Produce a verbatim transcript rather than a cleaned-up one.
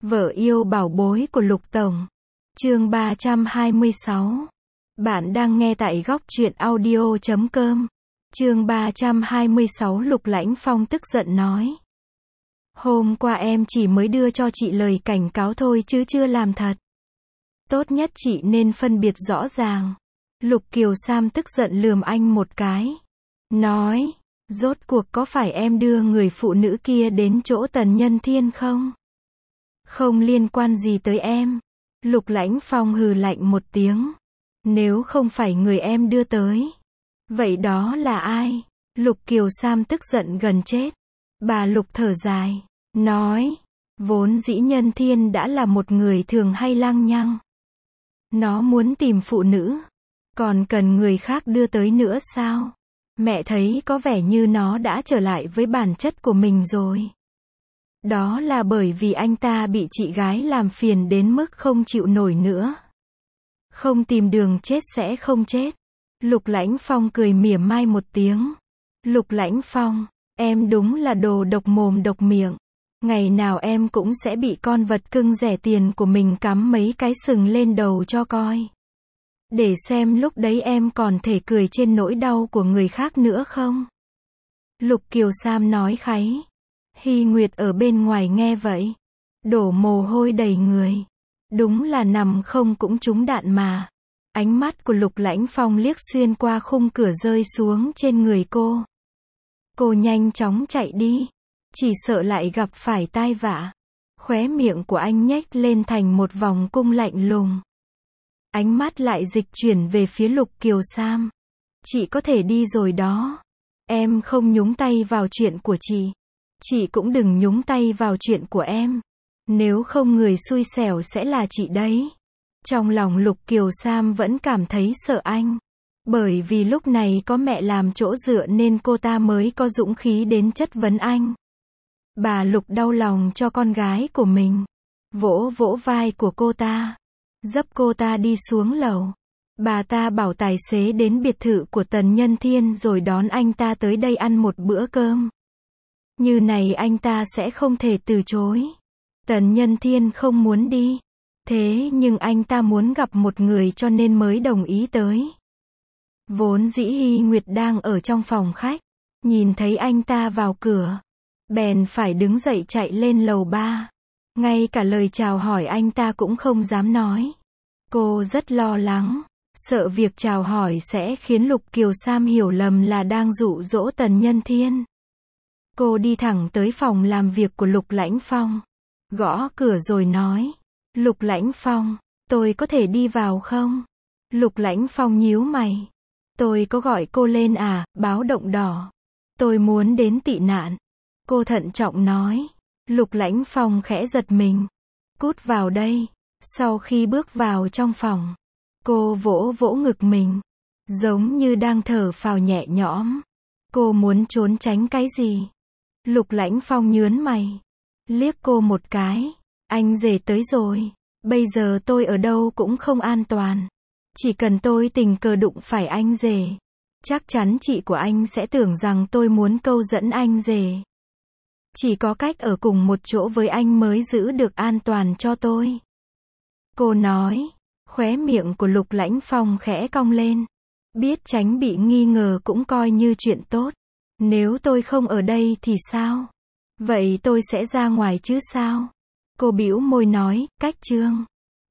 Vợ yêu bảo bối của Lục Tổng. Chương ba trăm hai mươi sáu. Bạn đang nghe tại góc truyện audio chấm com. Chương ba trăm hai mươi sáu. Lục Lãnh Phong tức giận nói. Hôm qua em chỉ mới đưa cho chị lời cảnh cáo thôi chứ chưa làm thật. Tốt nhất chị nên phân biệt rõ ràng. Lục Kiều Sam tức giận lườm anh một cái. Nói, rốt cuộc có phải em đưa người phụ nữ kia đến chỗ Tần Nhân Thiên không? Không liên quan gì tới em. Lục Lãnh Phong hừ lạnh một tiếng. Nếu không phải người em đưa tới, vậy đó là ai? Lục Kiều Sam tức giận gần chết. Bà Lục thở dài, nói, vốn dĩ Nhân Thiên đã là một người thường hay lăng nhăng. Nó muốn tìm phụ nữ, còn cần người khác đưa tới nữa sao? Mẹ thấy có vẻ như nó đã trở lại với bản chất của mình rồi. Đó là bởi vì anh ta bị chị gái làm phiền đến mức không chịu nổi nữa. Không tìm đường chết sẽ không chết. Lục Lãnh Phong cười mỉa mai một tiếng. Lục Lãnh Phong, em đúng là đồ độc mồm độc miệng. Ngày nào em cũng sẽ bị con vật cưng rẻ tiền của mình cắm mấy cái sừng lên đầu cho coi. Để xem lúc đấy em còn thể cười trên nỗi đau của người khác nữa không? Lục Kiều Sam nói kháy. Hy Nguyệt ở bên ngoài nghe vậy, đổ mồ hôi đầy người. Đúng là nằm không cũng trúng đạn mà. Ánh mắt của Lục Lãnh Phong liếc xuyên qua khung cửa rơi xuống trên người cô. Cô nhanh chóng chạy đi, chỉ sợ lại gặp phải tai vạ. Khóe miệng của anh nhếch lên thành một vòng cung lạnh lùng. Ánh mắt lại dịch chuyển về phía Lục Kiều Sam. Chị có thể đi rồi đó. Em không nhúng tay vào chuyện của chị. Chị cũng đừng nhúng tay vào chuyện của em. Nếu không người xui xẻo sẽ là chị đấy. Trong lòng Lục Kiều Sam vẫn cảm thấy sợ anh. Bởi vì lúc này có mẹ làm chỗ dựa nên cô ta mới có dũng khí đến chất vấn anh. Bà Lục đau lòng cho con gái của mình. Vỗ vỗ vai của cô ta. Dấp cô ta đi xuống lầu. Bà ta bảo tài xế đến biệt thự của Tần Nhân Thiên rồi đón anh ta tới đây ăn một bữa cơm. Như này anh ta sẽ không thể từ chối. Tần Nhân Thiên không muốn đi. Thế nhưng anh ta muốn gặp một người cho nên mới đồng ý tới. Vốn dĩ Hy Nguyệt đang ở trong phòng khách. Nhìn thấy anh ta vào cửa. Bèn phải đứng dậy chạy lên lầu ba. Ngay cả lời chào hỏi anh ta cũng không dám nói. Cô rất lo lắng. Sợ việc chào hỏi sẽ khiến Lục Kiều Sam hiểu lầm là đang dụ dỗ Tần Nhân Thiên. Cô đi thẳng tới phòng làm việc của Lục Lãnh Phong. Gõ cửa rồi nói. Lục Lãnh Phong, tôi có thể đi vào không? Lục Lãnh Phong nhíu mày. Tôi có gọi cô lên à, báo động đỏ. Tôi muốn đến tị nạn. Cô thận trọng nói. Lục Lãnh Phong khẽ giật mình. Cút vào đây. Sau khi bước vào trong phòng, cô vỗ vỗ ngực mình. Giống như đang thở phào nhẹ nhõm. Cô muốn trốn tránh cái gì? Lục Lãnh Phong nhướng mày. Liếc cô một cái. Anh rể tới rồi. Bây giờ tôi ở đâu cũng không an toàn. Chỉ cần tôi tình cờ đụng phải anh rể, chắc chắn chị của anh sẽ tưởng rằng tôi muốn câu dẫn anh rể. Chỉ có cách ở cùng một chỗ với anh mới giữ được an toàn cho tôi. Cô nói. Khóe miệng của Lục Lãnh Phong khẽ cong lên. Biết tránh bị nghi ngờ cũng coi như chuyện tốt. Nếu tôi không ở đây thì sao? Vậy tôi sẽ ra ngoài chứ sao? Cô bĩu môi nói, cách chương.